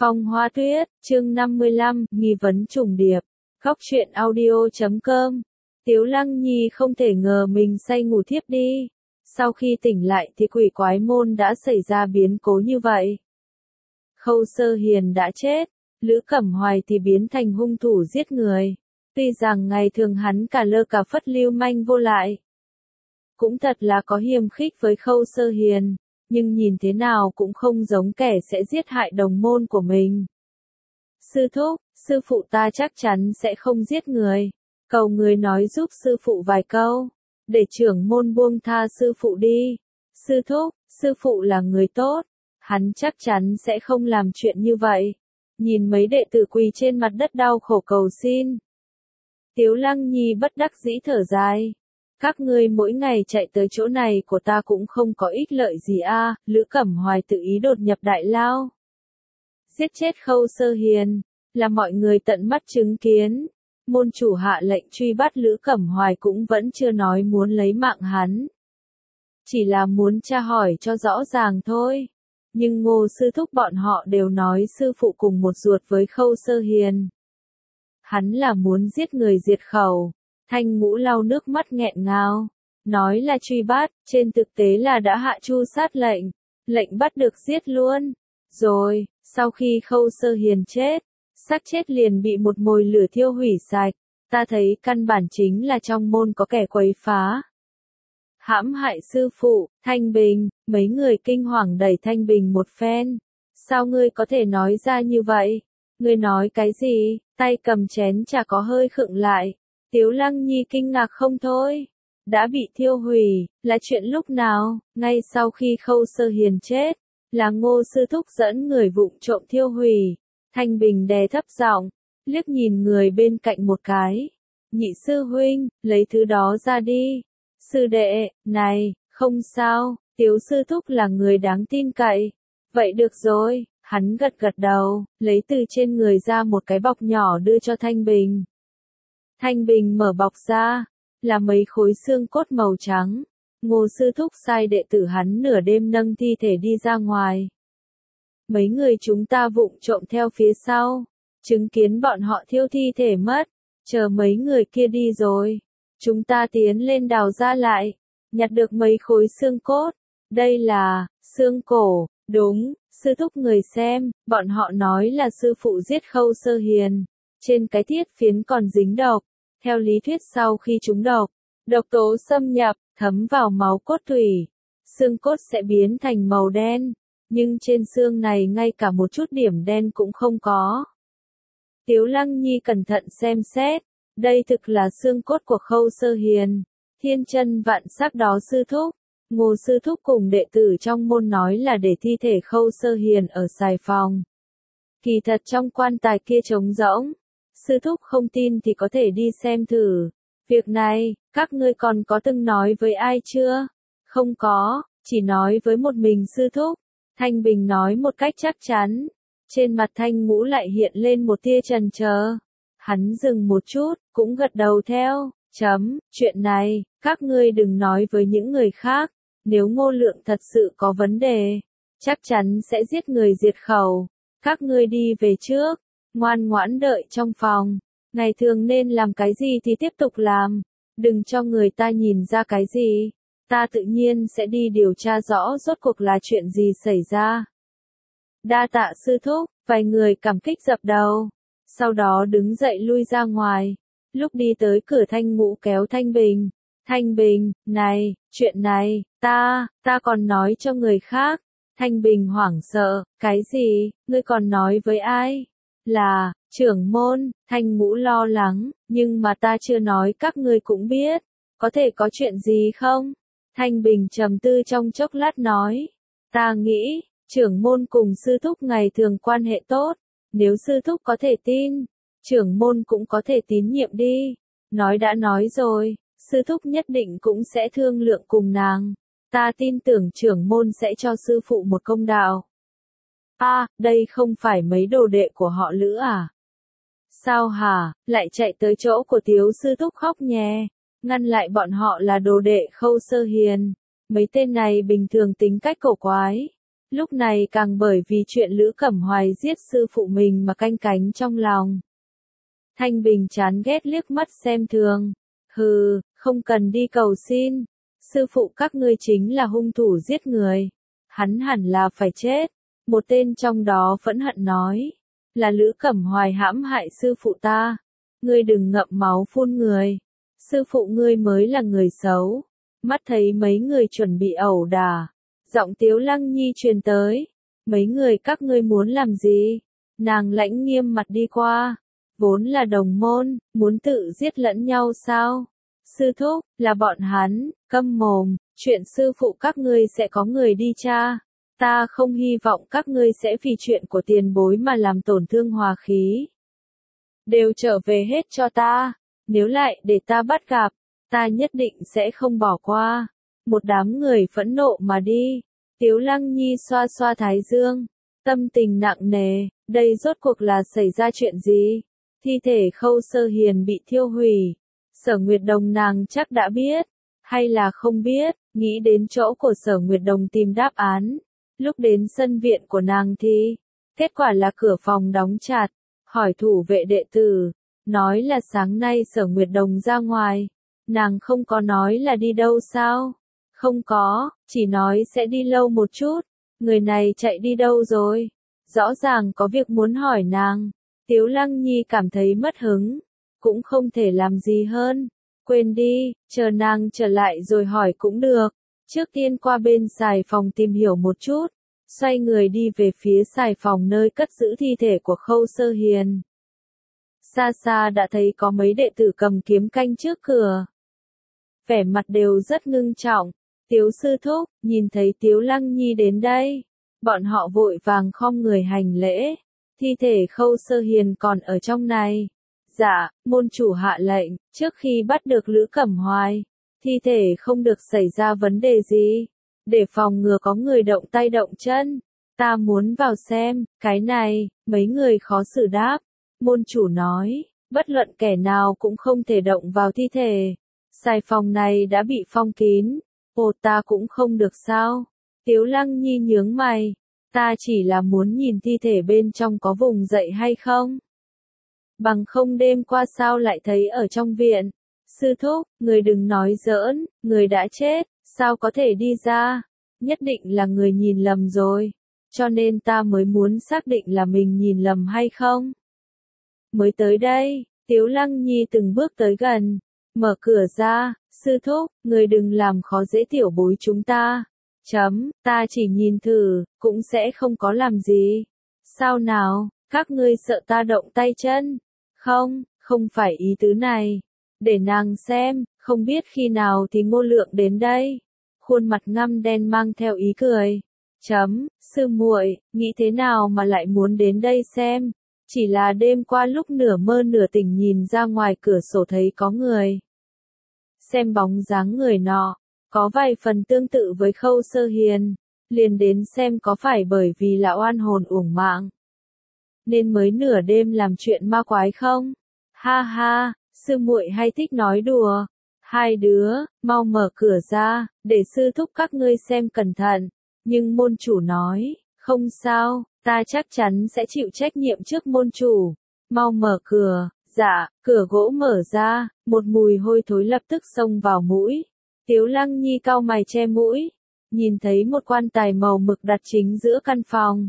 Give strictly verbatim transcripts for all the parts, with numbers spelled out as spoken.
Phong Hoa Tuyết, chương năm mươi lăm, nghi vấn trùng điệp. Góc truyện audio chấm com. Tiếu Lăng Nhi không thể ngờ mình say ngủ thiếp đi. Sau khi tỉnh lại thì quỷ quái môn đã xảy ra biến cố như vậy. Khâu Sơ Hiền đã chết, Lữ Cẩm Hoài thì biến thành hung thủ giết người. Tuy rằng ngày thường hắn cả lơ cả phất lưu manh vô lại. Cũng thật là có hiềm khích với Khâu Sơ Hiền, nhưng nhìn thế nào cũng không giống kẻ sẽ giết hại đồng môn của mình. Sư thúc, sư phụ ta chắc chắn sẽ không giết người. Cầu người nói giúp sư phụ vài câu, để trưởng môn buông tha sư phụ đi. Sư thúc, sư phụ là người tốt, hắn chắc chắn sẽ không làm chuyện như vậy. Nhìn mấy đệ tử quỳ trên mặt đất đau khổ cầu xin. Tiếu Lăng Nhi bất đắc dĩ thở dài. Các ngươi mỗi ngày chạy tới chỗ này của ta cũng không có ích lợi gì a. À, Lữ Cẩm Hoài tự ý đột nhập đại lao. Giết chết Khâu Sơ Hiền, là mọi người tận mắt chứng kiến. Môn chủ hạ lệnh truy bắt Lữ Cẩm Hoài cũng vẫn chưa nói muốn lấy mạng hắn. Chỉ là muốn tra hỏi cho rõ ràng thôi. Nhưng Ngô sư thúc bọn họ đều nói sư phụ cùng một ruột với Khâu Sơ Hiền. Hắn là muốn giết người diệt khẩu. Thanh Ngũ lau nước mắt nghẹn ngào, nói là truy bắt, trên thực tế là đã hạ tru sát lệnh, lệnh bắt được giết luôn. Rồi, sau khi Khâu Sơ Hiền chết, xác chết liền bị một mồi lửa thiêu hủy sạch, ta thấy căn bản chính là trong môn có kẻ quấy phá. Hãm hại sư phụ, Thanh Bình, mấy người kinh hoàng đẩy Thanh Bình một phen. Sao ngươi có thể nói ra như vậy? Ngươi nói cái gì? Tay cầm chén trà có hơi khựng lại. Tiếu Lăng Nhi kinh ngạc không thôi. Đã bị thiêu hủy, là chuyện lúc nào? Ngay sau khi Khâu Sơ Hiền chết, là Ngô sư thúc dẫn người vụng trộm thiêu hủy. Thanh Bình đè thấp giọng, liếc nhìn người bên cạnh một cái. Nhị sư huynh, lấy thứ đó ra đi. Sư đệ, này, không sao, Tiếu sư thúc là người đáng tin cậy. Vậy được rồi, hắn gật gật đầu, lấy từ trên người ra một cái bọc nhỏ đưa cho Thanh Bình. Thanh Bình mở bọc ra, là mấy khối xương cốt màu trắng. Ngô sư thúc sai đệ tử hắn nửa đêm nâng thi thể đi ra ngoài. Mấy người chúng ta vụng trộm theo phía sau, chứng kiến bọn họ thiêu thi thể mất, chờ mấy người kia đi rồi. Chúng ta tiến lên đào ra lại, nhặt được mấy khối xương cốt. Đây là, xương cổ, đúng, sư thúc người xem, bọn họ nói là sư phụ giết Khâu Sơ Hiền. Trên cái thiết phiến còn dính độc. Theo lý thuyết sau khi trúng độc, độc tố xâm nhập, thấm vào máu cốt tủy, xương cốt sẽ biến thành màu đen, nhưng trên xương này ngay cả một chút điểm đen cũng không có. Tiếu Lăng Nhi cẩn thận xem xét, đây thực là xương cốt của Khâu Sơ Hiền, thiên chân vạn sắc đó sư thúc. Ngô sư thúc cùng đệ tử trong môn nói là để thi thể Khâu Sơ Hiền ở Sài Phòng. Kỳ thật trong quan tài kia trống rỗng. Sư thúc không tin thì có thể đi xem thử. Việc này, các ngươi còn có từng nói với ai chưa? Không có, chỉ nói với một mình sư thúc. Thanh Bình nói một cách chắc chắn. Trên mặt Thanh Ngũ lại hiện lên một tia chần chờ. Hắn dừng một chút, cũng gật đầu theo. Chấm, chuyện này, các ngươi đừng nói với những người khác. Nếu Ngô Lượng thật sự có vấn đề, chắc chắn sẽ giết người diệt khẩu. Các ngươi đi về trước. Ngoan ngoãn đợi trong phòng, ngày thường nên làm cái gì thì tiếp tục làm, đừng cho người ta nhìn ra cái gì, ta tự nhiên sẽ đi điều tra rõ rốt cuộc là chuyện gì xảy ra. Đa tạ sư thúc, vài người cảm kích dập đầu, sau đó đứng dậy lui ra ngoài, lúc đi tới cửa Thanh Ngũ kéo Thanh Bình, Thanh Bình, này, chuyện này, ta, ta còn nói cho người khác. Thanh Bình hoảng sợ, cái gì, ngươi còn nói với ai? Là, trưởng môn. Thanh Ngũ lo lắng, nhưng mà ta chưa nói các ngươi cũng biết, có thể có chuyện gì không? Thanh Bình trầm tư trong chốc lát nói, ta nghĩ, trưởng môn cùng sư thúc ngày thường quan hệ tốt, nếu sư thúc có thể tin, trưởng môn cũng có thể tín nhiệm đi, nói đã nói rồi, sư thúc nhất định cũng sẽ thương lượng cùng nàng, ta tin tưởng trưởng môn sẽ cho sư phụ một công đạo. A, à, đây không phải mấy đồ đệ của họ Lữ à? Sao hả, lại chạy tới chỗ của Tiếu sư thúc khóc nhè, ngăn lại bọn họ là đồ đệ Khâu Sơ Hiền. Mấy tên này bình thường tính cách cổ quái. Lúc này càng bởi vì chuyện Lữ Cẩm Hoài giết sư phụ mình mà canh cánh trong lòng. Thanh Bình chán ghét liếc mắt xem thường. Hừ, không cần đi cầu xin. Sư phụ các ngươi chính là hung thủ giết người. Hắn hẳn là phải chết. Một tên trong đó phẫn hận nói. Là Lữ Cẩm Hoài hãm hại sư phụ ta. Ngươi đừng ngậm máu phun người. Sư phụ ngươi mới là người xấu. Mắt thấy mấy người chuẩn bị ẩu đả. Giọng Tiếu Lăng Nhi truyền tới. Mấy người các ngươi muốn làm gì? Nàng lãnh nghiêm mặt đi qua. Vốn là đồng môn, muốn tự giết lẫn nhau sao? Sư thúc, là bọn hắn, câm mồm, chuyện sư phụ các ngươi sẽ có người đi tra. Ta không hy vọng các ngươi sẽ vì chuyện của tiền bối mà làm tổn thương hòa khí. Đều trở về hết cho ta, nếu lại để ta bắt gặp, ta nhất định sẽ không bỏ qua. Một đám người phẫn nộ mà đi. Tiếu Lăng Nhi xoa xoa thái dương, tâm tình nặng nề, đây rốt cuộc là xảy ra chuyện gì? Thi thể Khâu Sơ Hiền bị thiêu hủy. Sở Nguyệt Đồng nàng chắc đã biết, hay là không biết, nghĩ đến chỗ của Sở Nguyệt Đồng tìm đáp án. Lúc đến sân viện của nàng thì, kết quả là cửa phòng đóng chặt, hỏi thủ vệ đệ tử, nói là sáng nay Sở Nguyệt Đồng ra ngoài, nàng không có nói là đi đâu sao? Không có, chỉ nói sẽ đi lâu một chút, người này chạy đi đâu rồi? Rõ ràng có việc muốn hỏi nàng. Tiếu Lăng Nhi cảm thấy mất hứng, cũng không thể làm gì hơn. Quên đi, chờ nàng trở lại rồi hỏi cũng được. Trước tiên qua bên xài phòng tìm hiểu một chút, xoay người đi về phía xài phòng nơi cất giữ thi thể của Khâu Sơ Hiền. Xa xa đã thấy có mấy đệ tử cầm kiếm canh trước cửa. Vẻ mặt đều rất ngưng trọng. Tiếu sư thúc, nhìn thấy Tiếu Lăng Nhi đến đây, bọn họ vội vàng khom người hành lễ. Thi thể Khâu Sơ Hiền còn ở trong này. Dạ, môn chủ hạ lệnh, trước khi bắt được Lữ Cẩm Hoài, thi thể không được xảy ra vấn đề gì. Để phòng ngừa có người động tay động chân. Ta muốn vào xem, cái này, mấy người khó xử đáp. Môn chủ nói, bất luận kẻ nào cũng không thể động vào thi thể. Xài phòng này đã bị phong kín. Ồ, ta cũng không được sao? Tiếu Lăng Nhi nhướng mày. Ta chỉ là muốn nhìn thi thể bên trong có vùng dậy hay không. Bằng không đêm qua sao lại thấy ở trong viện. Sư thúc, người đừng nói giỡn, người đã chết, sao có thể đi ra. Nhất định là người nhìn lầm rồi. Cho nên ta mới muốn xác định là mình nhìn lầm hay không. Mới tới đây, Tiếu Lăng Nhi từng bước tới gần. Mở cửa ra, sư thúc, người đừng làm khó dễ tiểu bối chúng ta. Chấm, ta chỉ nhìn thử, cũng sẽ không có làm gì. Sao nào, các ngươi sợ ta động tay chân? Không, không phải ý tứ này. Để nàng xem, không biết khi nào thì Ngô Lượng đến đây. Khuôn mặt ngăm đen mang theo ý cười. Chấm, sư muội, nghĩ thế nào mà lại muốn đến đây xem? Chỉ là đêm qua lúc nửa mơ nửa tỉnh nhìn ra ngoài cửa sổ thấy có người. Xem bóng dáng người nọ, có vài phần tương tự với Khâu Sơ Hiền, liền đến xem có phải bởi vì là oan hồn uổng mạng, nên mới nửa đêm làm chuyện ma quái không? Ha ha, sư muội hay thích nói đùa. Hai đứa, mau mở cửa ra, để sư thúc các ngươi xem cẩn thận. Nhưng môn chủ nói, không sao, ta chắc chắn sẽ chịu trách nhiệm trước môn chủ. Mau mở cửa. Dạ, cửa gỗ mở ra, một mùi hôi thối lập tức xông vào mũi. Tiếu Lăng Nhi cau mày che mũi, nhìn thấy một quan tài màu mực đặt chính giữa căn phòng.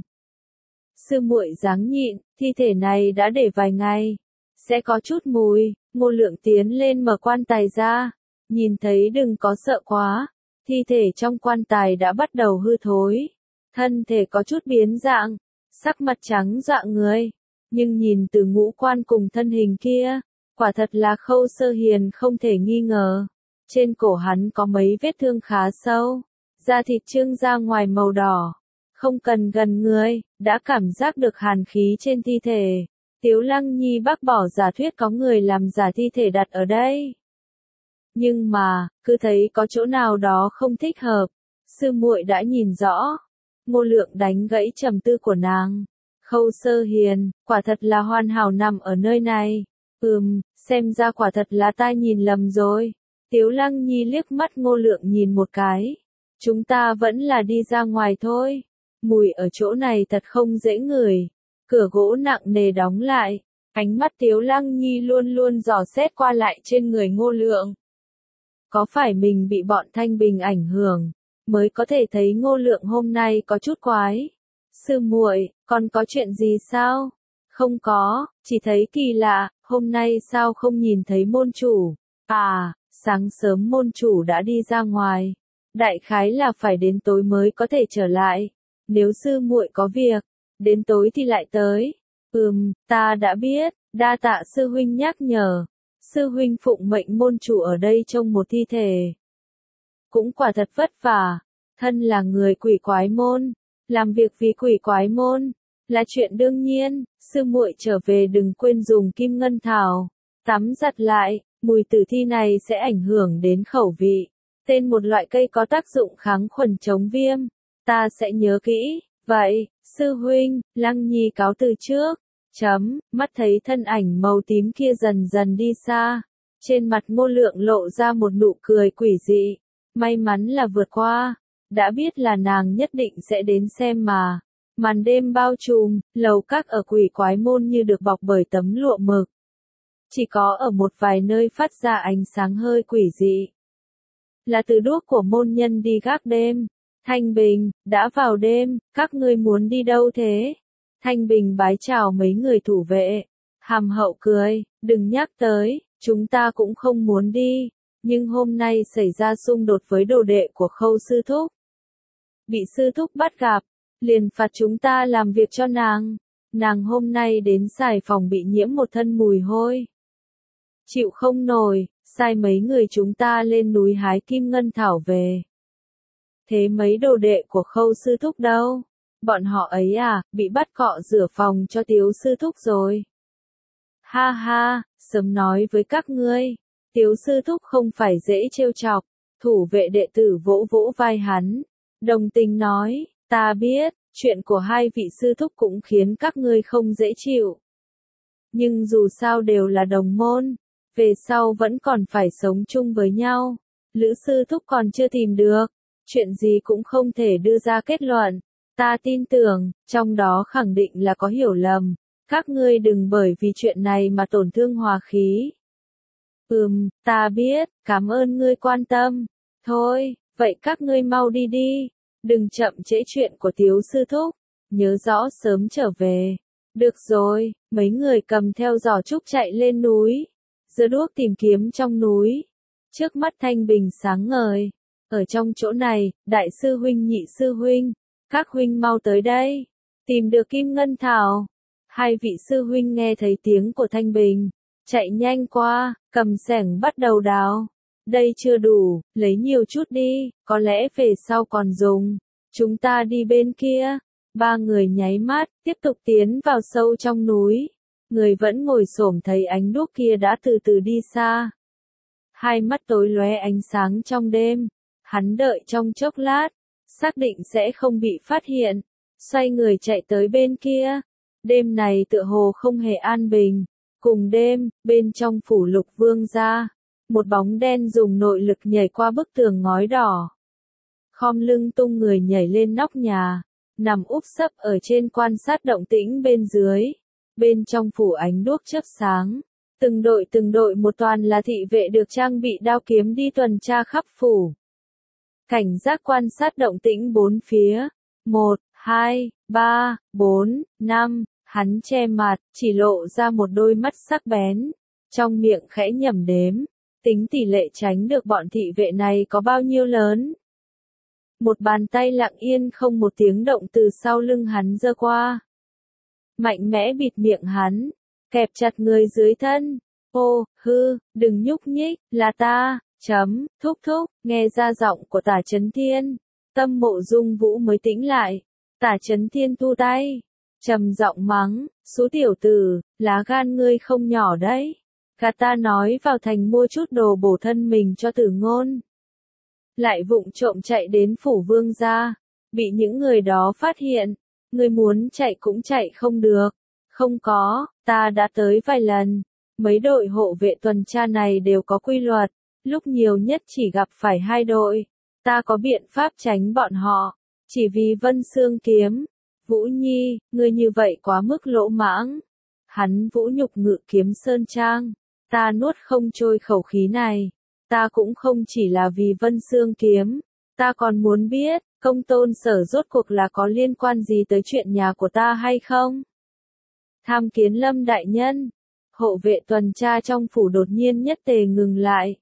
Sư muội dáng nhịn, thi thể này đã để vài ngày, sẽ có chút mùi. Ngô Lượng tiến lên mở quan tài ra, nhìn thấy đừng có sợ quá, thi thể trong quan tài đã bắt đầu hư thối, thân thể có chút biến dạng, sắc mặt trắng dọa người. Nhưng nhìn từ ngũ quan cùng thân hình kia, quả thật là Khâu Sơ Hiền không thể nghi ngờ. Trên cổ hắn có mấy vết thương khá sâu, da thịt trương ra ngoài màu đỏ. Không cần gần người, đã cảm giác được hàn khí trên thi thể. Tiếu Lăng Nhi bác bỏ giả thuyết có người làm giả thi thể đặt ở đây. Nhưng mà, cứ thấy có chỗ nào đó không thích hợp. Sư muội đã nhìn rõ. Ngô Lượng đánh gãy trầm tư của nàng. Khâu Sơ Hiền, quả thật là hoàn hảo nằm ở nơi này. Ừm, xem ra quả thật là ta nhìn lầm rồi. Tiếu Lăng Nhi liếc mắt Ngô Lượng nhìn một cái. Chúng ta vẫn là đi ra ngoài thôi. mùi ở chỗ này thật không dễ ngửi. Cửa gỗ nặng nề đóng lại, ánh mắt Tiếu Lăng Nhi luôn luôn dò xét qua lại trên người Ngô Lượng. Có phải mình bị bọn Thanh Bình ảnh hưởng, mới có thể thấy Ngô Lượng hôm nay có chút quái? Sư muội, còn có chuyện gì sao? Không có, chỉ thấy kỳ lạ, hôm nay sao không nhìn thấy môn chủ? À, sáng sớm môn chủ đã đi ra ngoài. Đại khái là phải đến tối mới có thể trở lại. Nếu sư muội có việc, đến tối thì lại tới. Ừm, ta đã biết, đa tạ sư huynh nhắc nhở. Sư huynh phụng mệnh môn chủ ở đây trông một thi thể. Cũng quả thật vất vả, thân là người quỷ quái môn, làm việc vì quỷ quái môn, là chuyện đương nhiên. Sư muội trở về đừng quên dùng kim ngân thảo, tắm giặt lại, mùi tử thi này sẽ ảnh hưởng đến khẩu vị. Tên một loại cây có tác dụng kháng khuẩn chống viêm, ta sẽ nhớ kỹ. Vậy, sư huynh, Lăng Nhi cáo từ trước. Chấm, mắt thấy thân ảnh màu tím kia dần dần đi xa. Trên mặt Ngô Lượng lộ ra một nụ cười quỷ dị. May mắn là vượt qua. Đã biết là nàng nhất định sẽ đến xem mà. Màn đêm bao trùm, lầu các ở quỷ quái môn như được bọc bởi tấm lụa mực. Chỉ có ở một vài nơi phát ra ánh sáng hơi quỷ dị. Là từ đuốc của môn nhân đi gác đêm. Thanh Bình, đã vào đêm, các ngươi muốn đi đâu thế? Thanh Bình bái chào mấy người thủ vệ. Hàm Hậu cười, đừng nhắc tới, chúng ta cũng không muốn đi. Nhưng hôm nay xảy ra xung đột với đồ đệ của Khâu sư thúc. Bị sư thúc bắt gặp, liền phạt chúng ta làm việc cho nàng. Nàng hôm nay đến xài phòng bị nhiễm một thân mùi hôi. Chịu không nổi, sai mấy người chúng ta lên núi hái kim ngân thảo về. Thế mấy đồ đệ của Khâu sư thúc đâu? Bọn họ ấy à, bị bắt cọ rửa phòng cho Tiếu sư thúc rồi. Ha ha, sớm nói với các ngươi, Tiếu sư thúc không phải dễ trêu chọc. Thủ vệ đệ tử vỗ vỗ vai hắn, đồng tình nói, ta biết, chuyện của hai vị sư thúc cũng khiến các ngươi không dễ chịu. Nhưng dù sao đều là đồng môn, về sau vẫn còn phải sống chung với nhau. Lữ sư thúc còn chưa tìm được, chuyện gì cũng không thể đưa ra kết luận. Ta tin tưởng, trong đó khẳng định là có hiểu lầm. Các ngươi đừng bởi vì chuyện này mà tổn thương hòa khí. Ừm, ta biết, cảm ơn ngươi quan tâm. Thôi, vậy các ngươi mau đi đi. Đừng chậm trễ chuyện của Tiếu sư thúc. Nhớ rõ sớm trở về. Được rồi, mấy người cầm theo giỏ trúc chạy lên núi. Giơ đuốc tìm kiếm trong núi. Trước mắt Thanh Bình sáng ngời. Ở trong chỗ này, đại sư huynh nhị sư huynh. Các huynh mau tới đây. Tìm được kim ngân thảo. Hai vị sư huynh nghe thấy tiếng của Thanh Bình. Chạy nhanh qua, cầm xẻng bắt đầu đào. Đây chưa đủ, lấy nhiều chút đi, có lẽ về sau còn dùng. Chúng ta đi bên kia. Ba người nháy mắt, tiếp tục tiến vào sâu trong núi. Người vẫn ngồi xổm thấy ánh đuốc kia đã từ từ đi xa. Hai mắt tối lóe ánh sáng trong đêm. Hắn đợi trong chốc lát, xác định sẽ không bị phát hiện. Xoay người chạy tới bên kia. Đêm này tựa hồ không hề an bình. Cùng đêm, bên trong phủ Lục Vương gia, một bóng đen dùng nội lực nhảy qua bức tường ngói đỏ. Khom lưng tung người nhảy lên nóc nhà, nằm úp sấp ở trên quan sát động tĩnh bên dưới. Bên trong phủ ánh đuốc chớp sáng, từng đội từng đội một toàn là thị vệ được trang bị đao kiếm đi tuần tra khắp phủ. Cảnh giác quan sát động tĩnh bốn phía. Một, hai, ba, bốn, năm. Hắn che mặt, chỉ lộ ra một đôi mắt sắc bén. Trong miệng khẽ nhẩm đếm. Tính tỷ lệ tránh được bọn thị vệ này có bao nhiêu lớn. Một bàn tay lặng yên không một tiếng động từ sau lưng hắn giơ qua. Mạnh mẽ bịt miệng hắn. Kẹp chặt người dưới thân. Ô, hư, đừng nhúc nhích, là ta. Chấm, thúc thúc, nghe ra giọng của Tả Chấn Thiên. Tâm Mộ Dung Vũ mới tĩnh lại. Tả Chấn Thiên thu tay. Trầm giọng mắng, số tiểu tử, lá gan ngươi không nhỏ đấy. Gạt ta nói vào thành mua chút đồ bổ thân mình cho Tử Ngôn. Lại vụng trộm chạy đến phủ Vương gia, bị những người đó phát hiện. Ngươi muốn chạy cũng chạy không được. Không có, ta đã tới vài lần. Mấy đội hộ vệ tuần tra này đều có quy luật. Lúc nhiều nhất chỉ gặp phải hai đội. Ta có biện pháp tránh bọn họ. Chỉ vì Vân Xương kiếm. Vũ Nhi, ngươi như vậy quá mức lỗ mãng. Hắn vũ nhục Ngự Kiếm Sơn Trang. Ta nuốt không trôi khẩu khí này. Ta cũng không chỉ là vì Vân Xương kiếm. Ta còn muốn biết, Công Tôn Sở rốt cuộc là có liên quan gì tới chuyện nhà của ta hay không? Tham kiến Lâm đại nhân. Hộ vệ tuần tra trong phủ đột nhiên nhất tề ngừng lại.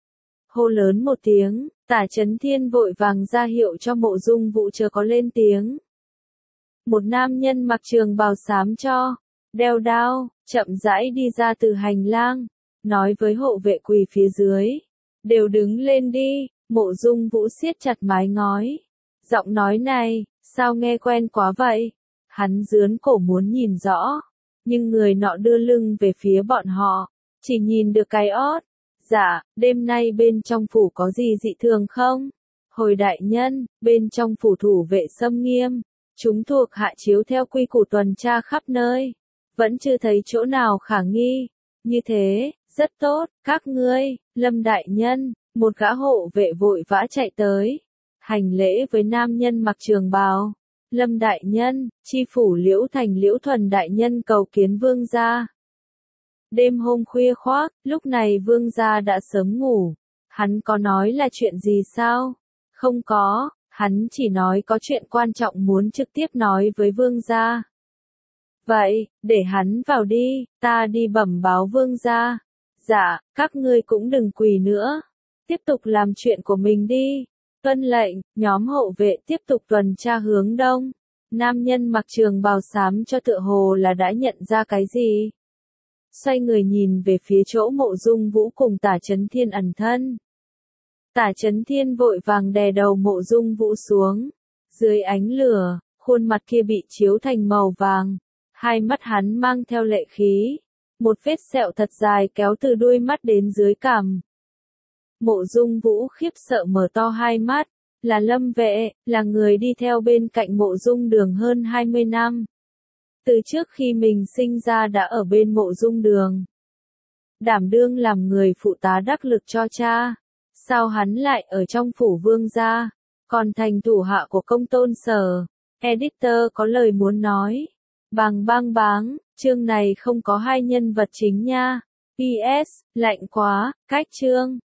Hô lớn một tiếng, Tả Chấn Thiên vội vàng ra hiệu cho Mộ Dung Vũ chớ có lên tiếng. Một nam nhân mặc trường bào xám cho, đeo đao, chậm rãi đi ra từ hành lang, nói với hộ vệ quỳ phía dưới. Đều đứng lên đi, Mộ Dung Vũ siết chặt mái ngói. Giọng nói này, sao nghe quen quá vậy? Hắn dướn cổ muốn nhìn rõ, nhưng người nọ đưa lưng về phía bọn họ, chỉ nhìn được cái ót. Dạ, đêm nay bên trong phủ có gì dị thường không? Hồi đại nhân, bên trong phủ thủ vệ xâm nghiêm, chúng thuộc hạ chiếu theo quy củ tuần tra khắp nơi, vẫn chưa thấy chỗ nào khả nghi. Như thế, rất tốt, các ngươi, Lâm đại nhân, một gã hộ vệ vội vã chạy tới, hành lễ với nam nhân mặc trường bào. Lâm đại nhân, chi phủ Liễu Thành Liễu Thuần đại nhân cầu kiến vương gia. Đêm hôm khuya khoác, lúc này vương gia đã sớm ngủ. Hắn có nói là chuyện gì sao? Không có, hắn chỉ nói có chuyện quan trọng muốn trực tiếp nói với vương gia. Vậy, để hắn vào đi, ta đi bẩm báo vương gia. Dạ, các ngươi cũng đừng quỳ nữa. Tiếp tục làm chuyện của mình đi. Tuân lệnh, nhóm hộ vệ tiếp tục tuần tra hướng đông. Nam nhân mặc trường bào xám cho tựa hồ là đã nhận ra cái gì. Xoay người nhìn về phía chỗ Mộ Dung Vũ cùng Tả Chấn Thiên ẩn thân. Tả Chấn Thiên vội vàng đè đầu Mộ Dung Vũ xuống. Dưới ánh lửa, khuôn mặt kia bị chiếu thành màu vàng. Hai mắt hắn mang theo lệ khí. Một vết sẹo thật dài kéo từ đuôi mắt đến dưới cằm. Mộ Dung Vũ khiếp sợ mở to hai mắt. Là Lâm Vệ, là người đi theo bên cạnh Mộ Dung Đường hơn hai mươi năm. Từ trước khi mình sinh ra đã ở bên Mộ Dung Đường. Đảm đương làm người phụ tá đắc lực cho cha. Sao hắn lại ở trong phủ vương gia, còn thành thủ hạ của Công Tôn Sở? Editor có lời muốn nói. Bàng bang báng, chương này không có hai nhân vật chính nha. pê ét, lạnh quá, cách chương.